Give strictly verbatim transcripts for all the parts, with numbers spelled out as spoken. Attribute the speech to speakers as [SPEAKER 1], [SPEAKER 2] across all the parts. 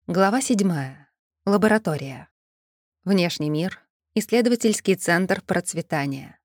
[SPEAKER 1] Глава седьмая. Лаборатория. Внешний мир. Исследовательский центр процветания.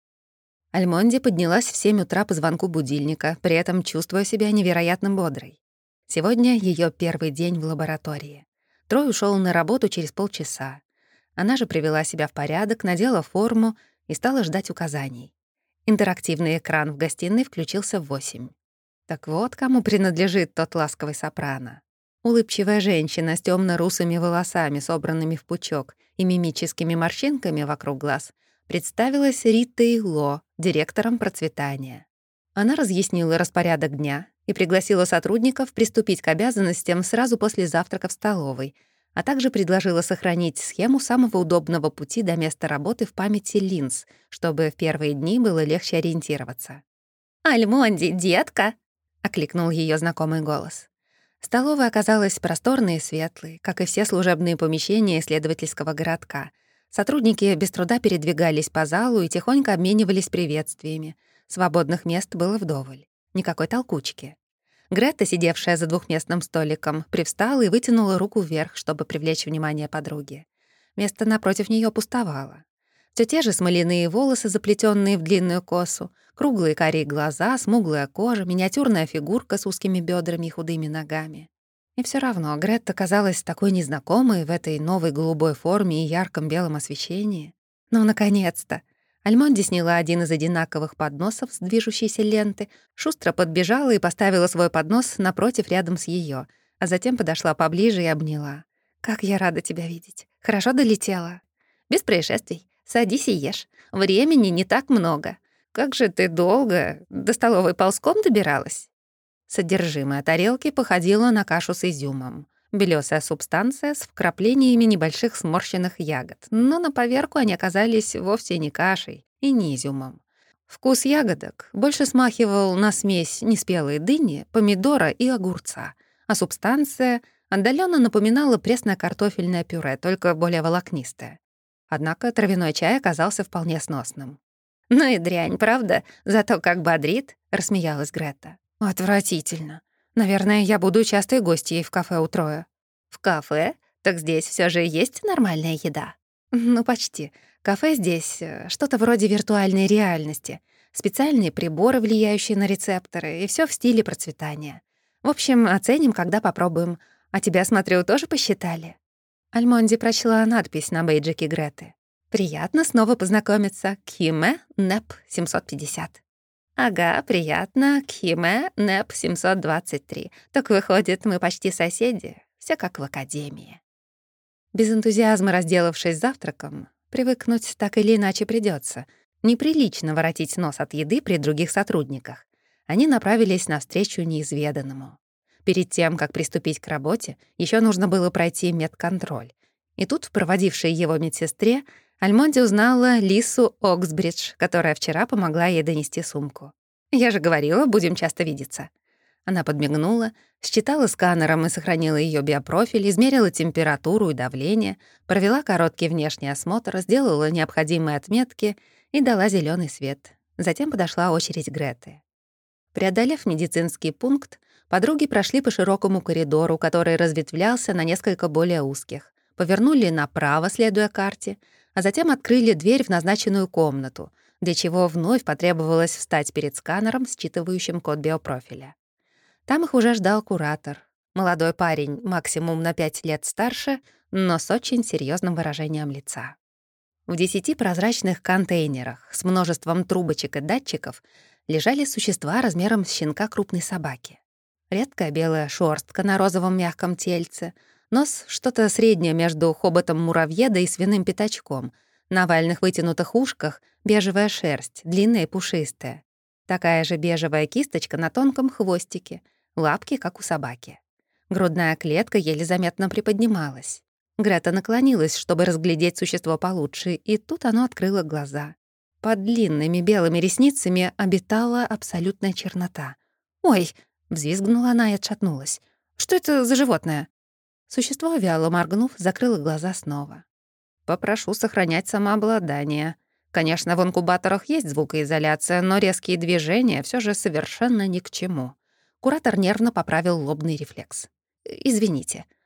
[SPEAKER 1] Альмонди поднялась в семь утра по звонку будильника, при этом чувствуя себя невероятно бодрой. Сегодня ее первый день в лаборатории. Трой ушел на работу через полчаса. Она же привела себя в порядок, надела форму и стала ждать указаний. Интерактивный экран в гостиной включился в восемь. Так вот, кому принадлежит тот ласковый сопрано. Улыбчивая женщина с тёмно-русыми волосами, собранными в пучок, и мимическими морщинками вокруг глаз, представилась Ритой Ло, директором процветания. Она разъяснила распорядок дня и пригласила сотрудников приступить к обязанностям сразу после завтрака в столовой, а также предложила сохранить схему самого удобного пути до места работы в памяти линз, чтобы в первые дни было легче ориентироваться. «Альмонди, детка!» — окликнул её знакомый голос. Столовая оказалась просторной и светлой, как и все служебные помещения исследовательского городка. Сотрудники без труда передвигались по залу и тихонько обменивались приветствиями. Свободных мест было вдоволь. Никакой толкучки. Грета, сидевшая за двухместным столиком, привстала и вытянула руку вверх, чтобы привлечь внимание подруги. Место напротив неё пустовало. Всё те же смоляные волосы, заплетённые в длинную косу, круглые карие глаза, смуглая кожа, миниатюрная фигурка с узкими бёдрами и худыми ногами. И всё равно Гретта казалась такой незнакомой в этой новой голубой форме и ярком белом освещении. Ну, наконец-то! Альмонди сняла один из одинаковых подносов с движущейся ленты, шустро подбежала и поставила свой поднос напротив рядом с её, а затем подошла поближе и обняла. «Как я рада тебя видеть! Хорошо долетела?» «Без происшествий. Садись и ешь. Времени не так много. Как же ты долго до столовой ползком добиралась?» Содержимое тарелки походило на кашу с изюмом. Белёсая субстанция с вкраплениями небольших сморщенных ягод, но на поверку они оказались вовсе не кашей и не изюмом. Вкус ягодок больше смахивал на смесь неспелой дыни, помидора и огурца, а субстанция отдалённо напоминала пресное картофельное пюре, только более волокнистое. Однако травяной чай оказался вполне сносным. «Ну и дрянь, правда? Зато как бодрит», — рассмеялась Грета. «Отвратительно. Наверное, я буду частой гостьей в кафе у Троя». «В кафе? Так здесь всё же есть нормальная еда?» «Ну, почти. Кафе здесь э, что-то вроде виртуальной реальности. Специальные приборы, влияющие на рецепторы, и всё в стиле процветания. В общем, оценим, когда попробуем. А тебя, смотрю, тоже посчитали?» Альмонди прочла надпись на бейджике Греты. «Приятно снова познакомиться. Кхиме Нэп семьсот пятьдесят». «Ага, приятно. Кхиме Нэп семьсот двадцать три. Так выходит, мы почти соседи. Всё как в академии». Без энтузиазма разделавшись завтраком, привыкнуть так или иначе придётся. Неприлично воротить нос от еды при других сотрудниках. Они направились навстречу неизведанному. Перед тем, как приступить к работе, ещё нужно было пройти медконтроль. И тут в проводившей его медсестре Альмонди узнала Лису Оксбридж, которая вчера помогла ей донести сумку. «Я же говорила, будем часто видеться». Она подмигнула, считала сканером и сохранила её биопрофиль, измерила температуру и давление, провела короткий внешний осмотр, сделала необходимые отметки и дала зелёный свет. Затем подошла очередь Греты. Преодолев медицинский пункт, подруги прошли по широкому коридору, который разветвлялся на несколько более узких, повернули направо, следуя карте, а затем открыли дверь в назначенную комнату, для чего вновь потребовалось встать перед сканером, считывающим код биопрофиля. Там их уже ждал куратор. Молодой парень, максимум на пять лет старше, но с очень серьёзным выражением лица. В десяти прозрачных контейнерах с множеством трубочек и датчиков лежали существа размером с щенка крупной собаки. Редкая белая шорстка на розовом мягком тельце, нос — что-то среднее между хоботом муравьеда и свиным пятачком, на овальных вытянутых ушках — бежевая шерсть, длинная и пушистая. Такая же бежевая кисточка на тонком хвостике, лапки, как у собаки. Грудная клетка еле заметно приподнималась. Грета наклонилась, чтобы разглядеть существо получше, и тут оно открыло глаза. Под длинными белыми ресницами обитала абсолютная чернота. «Ой!» — взвизгнула она и отшатнулась. «Что это за животное?» Существо, вяло моргнув, закрыло глаза снова. «Попрошу сохранять самообладание. Конечно, в инкубаторах есть звукоизоляция, но резкие движения всё же совершенно ни к чему». Куратор нервно поправил лобный рефлекс. «Извините».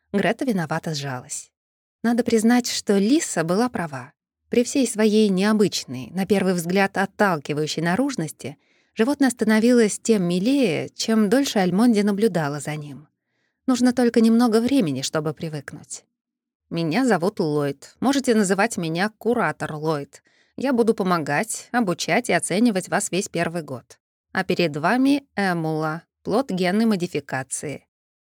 [SPEAKER 1] Грета виновато сжалась. Надо признать, что Лиса была права. При всей своей необычной, на первый взгляд отталкивающей наружности, животное становилось тем милее, чем дольше Альмонди наблюдала за ним. Нужно только немного времени, чтобы привыкнуть. «Меня зовут Ллойд. Можете называть меня куратор Ллойд. Я буду помогать, обучать и оценивать вас весь первый год. А перед вами эмула, плод генной модификации.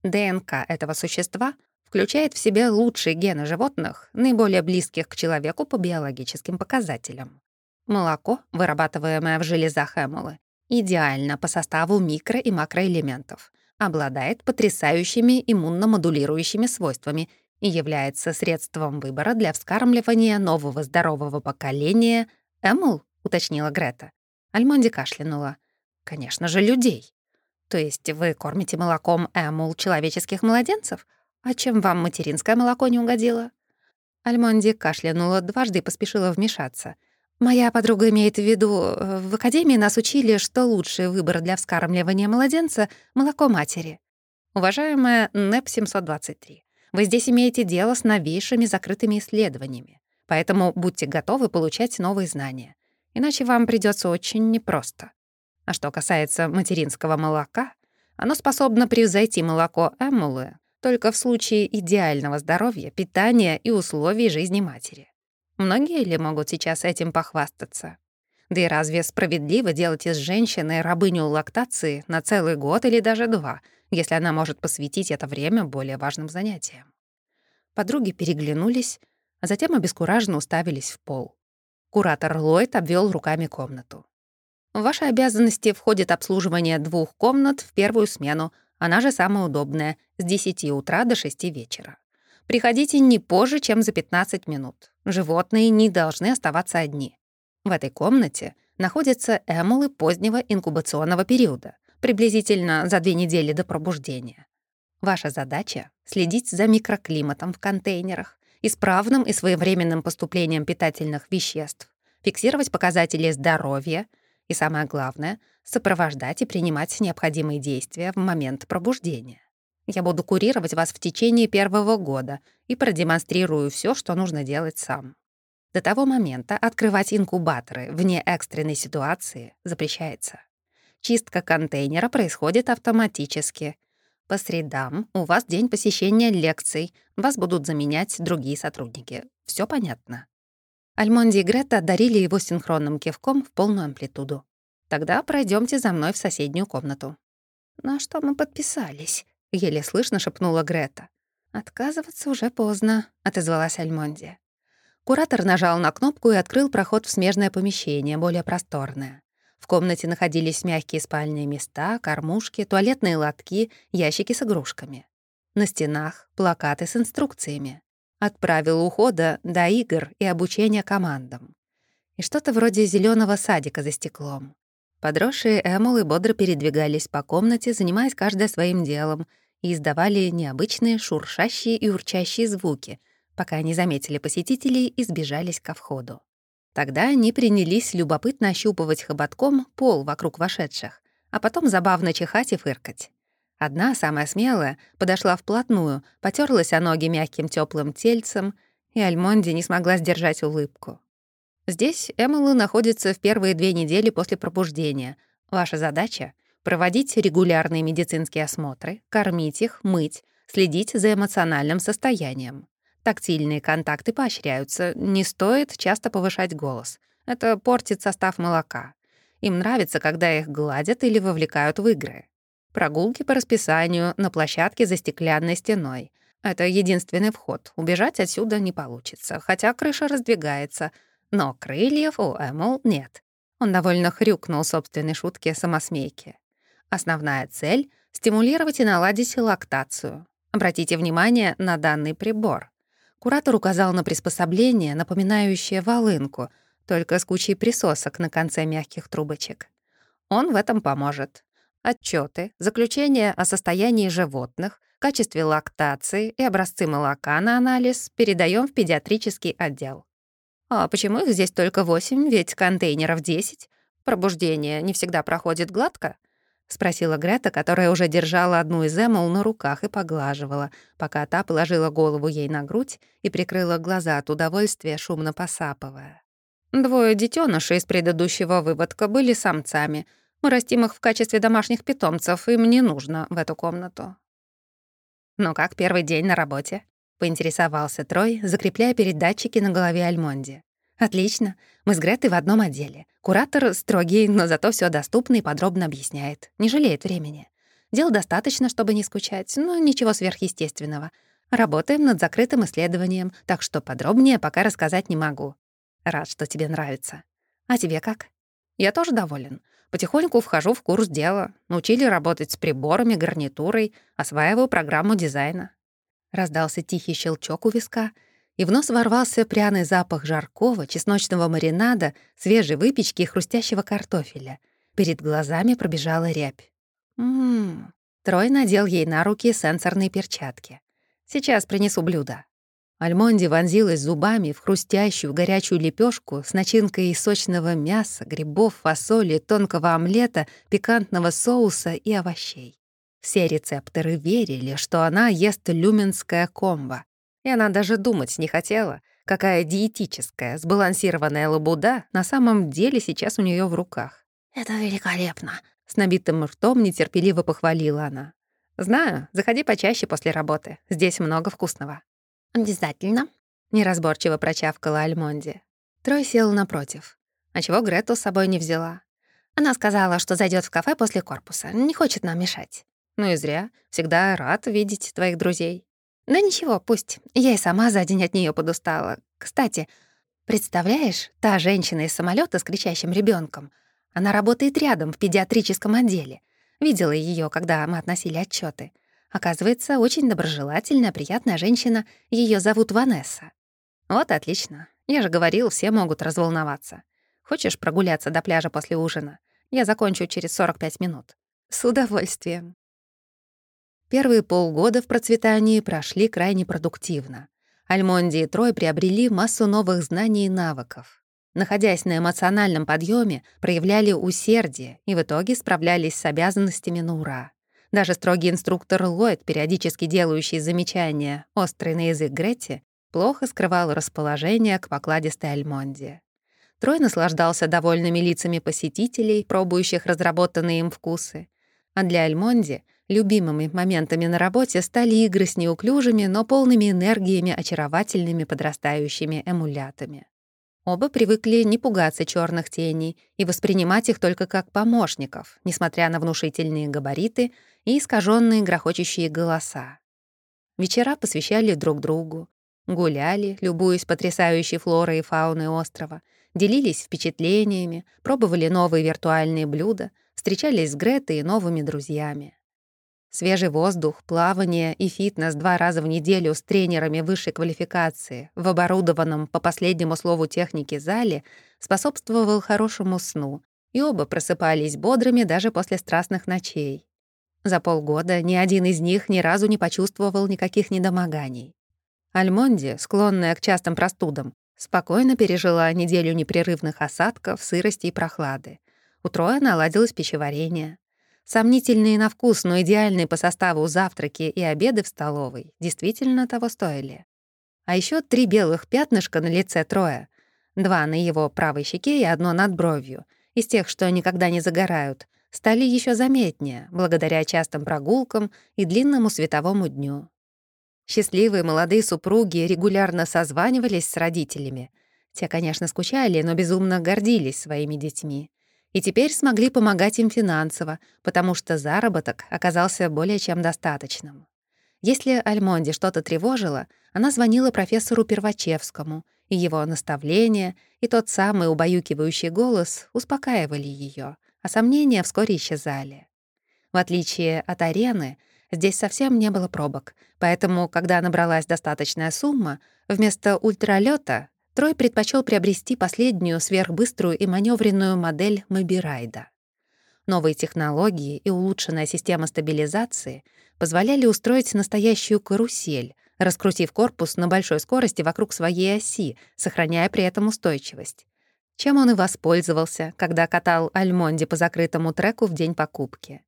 [SPEAKER 1] ДНК этого существа включает в себя лучшие гены животных, наиболее близких к человеку по биологическим показателям. Молоко, вырабатываемое в железах эмулы, идеально по составу микро- и макроэлементов, обладает потрясающими иммуномодулирующими свойствами и является средством выбора для вскармливания нового здорового поколения. «Эмул?» — уточнила Грета. Альмонди кашлянула. «Конечно же, людей. То есть вы кормите молоком эмул человеческих младенцев? А чем вам материнское молоко не угодило?» Альмонди кашлянула дважды и поспешила вмешаться. «Моя подруга имеет в виду, э, в академии нас учили, что лучший выбор для вскармливания младенца — молоко матери. Уважаемая НЭП семьсот двадцать три, вы здесь имеете дело с новейшими закрытыми исследованиями, поэтому будьте готовы получать новые знания, иначе вам придется очень непросто. А что касается материнского молока, оно способно превзойти молоко эмулы только в случае идеального здоровья, питания и условий жизни матери. Многие ли могут сейчас этим похвастаться? Да и разве справедливо делать из женщины рабыню лактации на целый год или даже два, если она может посвятить это время более важным занятиям? Подруги переглянулись, а затем обескураженно уставились в пол. Куратор Ллойд обвел руками комнату. В ваши обязанности входит обслуживание двух комнат в первую смену, она же самая удобная, с десяти утра до шести вечера. Приходите не позже, чем за пятнадцать минут. Животные не должны оставаться одни. В этой комнате находятся эмулы позднего инкубационного периода, приблизительно за две недели до пробуждения. Ваша задача — следить за микроклиматом в контейнерах, исправным и своевременным поступлением питательных веществ, фиксировать показатели здоровья и, самое главное, сопровождать и принимать необходимые действия в момент пробуждения. Я буду курировать вас в течение первого года и продемонстрирую все, что нужно делать сам. До того момента открывать инкубаторы вне экстренной ситуации запрещается. Чистка контейнера происходит автоматически. По средам у вас день посещения лекций, вас будут заменять другие сотрудники. Все понятно?» Альмонди и Грета одарили его синхронным кивком в полную амплитуду. «Тогда пройдемте за мной в соседнюю комнату». «На что мы подписались?» — еле слышно шепнула Грета. «Отказываться уже поздно», — отозвалась Альмонди. Куратор нажал на кнопку и открыл проход в смежное помещение, более просторное. В комнате находились мягкие спальные места, кормушки, туалетные лотки, ящики с игрушками. На стенах — плакаты с инструкциями. От правил ухода до игр и обучения командам. И что-то вроде зеленого садика за стеклом. Подросшие эмулы бодро передвигались по комнате, занимаясь каждая своим делом, и издавали необычные шуршащие и урчащие звуки, пока не заметили посетителей и сбежались ко входу. Тогда они принялись любопытно ощупывать хоботком пол вокруг вошедших, а потом забавно чихать и фыркать. Одна, самая смелая, подошла вплотную, потерлась о ноги мягким теплым тельцем, и Альмонди не смогла сдержать улыбку. Здесь эмулы находятся в первые две недели после пробуждения. Ваша задача — проводить регулярные медицинские осмотры, кормить их, мыть, следить за эмоциональным состоянием. Тактильные контакты поощряются, не стоит часто повышать голос. Это портит состав молока. Им нравится, когда их гладят или вовлекают в игры. Прогулки по расписанию на площадке за стеклянной стеной. Это единственный вход. Убежать отсюда не получится, хотя крыша раздвигается. Но крыльев у Эмул нет. Он довольно хрюкнул собственной шутке самосмейки. Основная цель — стимулировать и наладить лактацию. Обратите внимание на данный прибор. Куратор указал на приспособление, напоминающее волынку, только с кучей присосок на конце мягких трубочек. Он в этом поможет. Отчеты, заключения о состоянии животных, качестве лактации и образцы молока на анализ передаем в педиатрический отдел. «А почему их здесь только восемь, ведь контейнеров десять? Пробуждение не всегда проходит гладко?» — спросила Грета, которая уже держала одну из Эммал на руках и поглаживала, пока та положила голову ей на грудь и прикрыла глаза от удовольствия, шумно посапывая. «Двое детенышей из предыдущего выводка были самцами. Мы растим их в качестве домашних питомцев, им не нужно в эту комнату». «Ну как первый день на работе?» — поинтересовался Трой, закрепляя передатчики на голове Альмонди. «Отлично. Мы с Гретой в одном отделе. Куратор строгий, но зато все доступно и подробно объясняет. Не жалеет времени. Дел достаточно, чтобы не скучать, но ничего сверхъестественного. Работаем над закрытым исследованием, так что подробнее пока рассказать не могу. Рад, что тебе нравится. А тебе как?» «Я тоже доволен. Потихоньку вхожу в курс дела. Научили работать с приборами, гарнитурой, осваиваю программу дизайна». Раздался тихий щелчок у виска, и в нос ворвался пряный запах жаркого, чесночного маринада, свежей выпечки и хрустящего картофеля. Перед глазами пробежала рябь. «Ммм...» Трой надел ей на руки сенсорные перчатки. «Сейчас принесу блюдо». Альмонди вонзилась зубами в хрустящую горячую лепешку с начинкой из сочного мяса, грибов, фасоли, тонкого омлета, пикантного соуса и овощей. Все рецепторы верили, что она ест люменское комбо. И она даже думать не хотела, какая диетическая, сбалансированная лабуда на самом деле сейчас у нее в руках. «Это великолепно!» — с набитым ртом нетерпеливо похвалила она. «Знаю, заходи почаще после работы. Здесь много вкусного». «Обязательно», — неразборчиво прочавкала Альмонди. Трой сел напротив. А чего Грету с собой не взяла? Она сказала, что зайдет в кафе после корпуса, не хочет нам мешать. «Ну и зря. Всегда рад видеть твоих друзей». «Да ничего, пусть. Я и сама за день от нее подустала. Кстати, представляешь, та женщина из самолета с кричащим ребенком, она работает рядом в педиатрическом отделе. Видела ее, когда мы относили отчеты. Оказывается, очень доброжелательная, приятная женщина. Ее зовут Ванесса». «Вот отлично. Я же говорил, все могут разволноваться. Хочешь прогуляться до пляжа после ужина? Я закончу через сорок пять минут». «С удовольствием». Первые полгода в процветании прошли крайне продуктивно. Альмонди и Трой приобрели массу новых знаний и навыков. Находясь на эмоциональном подъеме, проявляли усердие и в итоге справлялись с обязанностями на ура. Даже строгий инструктор Ллойд, периодически делающий замечания, острый на язык Гретти, плохо скрывал расположение к покладистой Альмонди. Трой наслаждался довольными лицами посетителей, пробующих разработанные им вкусы. А для Альмонди любимыми моментами на работе стали игры с неуклюжими, но полными энергиями очаровательными подрастающими эмулятами. Оба привыкли не пугаться черных теней и воспринимать их только как помощников, несмотря на внушительные габариты и искаженные грохочущие голоса. Вечера посвящали друг другу, гуляли, любуясь потрясающей флорой и фауной острова, делились впечатлениями, пробовали новые виртуальные блюда, встречались с Гретой и новыми друзьями. Свежий воздух, плавание и фитнес два раза в неделю с тренерами высшей квалификации в оборудованном по последнему слову техники зале способствовал хорошему сну, и оба просыпались бодрыми даже после страстных ночей. За полгода ни один из них ни разу не почувствовал никаких недомоганий. Альмонди, склонная к частым простудам, спокойно пережила неделю непрерывных осадков, сырости и прохлады. У Троя наладилось пищеварение. Сомнительные на вкус, но идеальные по составу завтраки и обеды в столовой действительно того стоили. А еще три белых пятнышка на лице Троя. Два на его правой щеке и одно над бровью, из тех, что никогда не загорают, стали еще заметнее, благодаря частым прогулкам и длинному световому дню. Счастливые молодые супруги регулярно созванивались с родителями. Те, конечно, скучали, но безумно гордились своими детьми. И теперь смогли помогать им финансово, потому что заработок оказался более чем достаточным. Если Альмонди что-то тревожило, она звонила профессору Первачевскому, и его наставления, и тот самый убаюкивающий голос успокаивали ее, а сомнения вскоре исчезали. В отличие от арены, здесь совсем не было пробок, поэтому, когда набралась достаточная сумма, вместо ультралёта Трой предпочел приобрести последнюю сверхбыструю и маневренную модель Мобирайда. Новые технологии и улучшенная система стабилизации позволяли устроить настоящую карусель, раскрутив корпус на большой скорости вокруг своей оси, сохраняя при этом устойчивость. Чем он и воспользовался, когда катал Альмонди по закрытому треку в день покупки.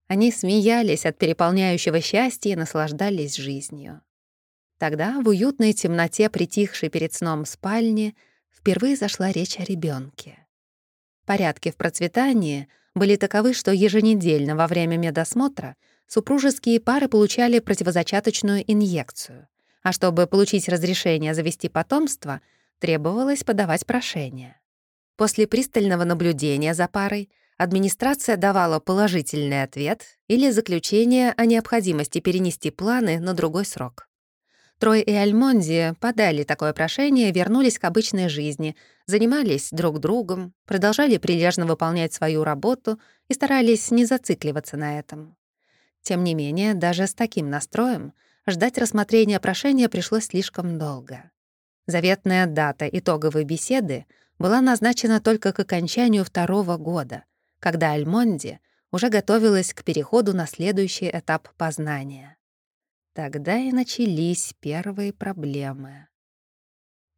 [SPEAKER 1] Они смеялись от переполняющего счастья и наслаждались жизнью. Тогда в уютной темноте, притихшей перед сном спальни, впервые зашла речь о ребенке. Порядки в процветании были таковы, что еженедельно во время медосмотра супружеские пары получали противозачаточную инъекцию, а чтобы получить разрешение завести потомство, требовалось подавать прошение. После пристального наблюдения за парой администрация давала положительный ответ или заключение о необходимости перенести планы на другой срок. Трой и Альмонди подали такое прошение, вернулись к обычной жизни, занимались друг другом, продолжали прилежно выполнять свою работу и старались не зацикливаться на этом. Тем не менее, даже с таким настроем ждать рассмотрения прошения пришлось слишком долго. Заветная дата итоговой беседы была назначена только к окончанию второго года, когда Альмонди уже готовилась к переходу на следующий этап познания. Тогда и начались первые проблемы.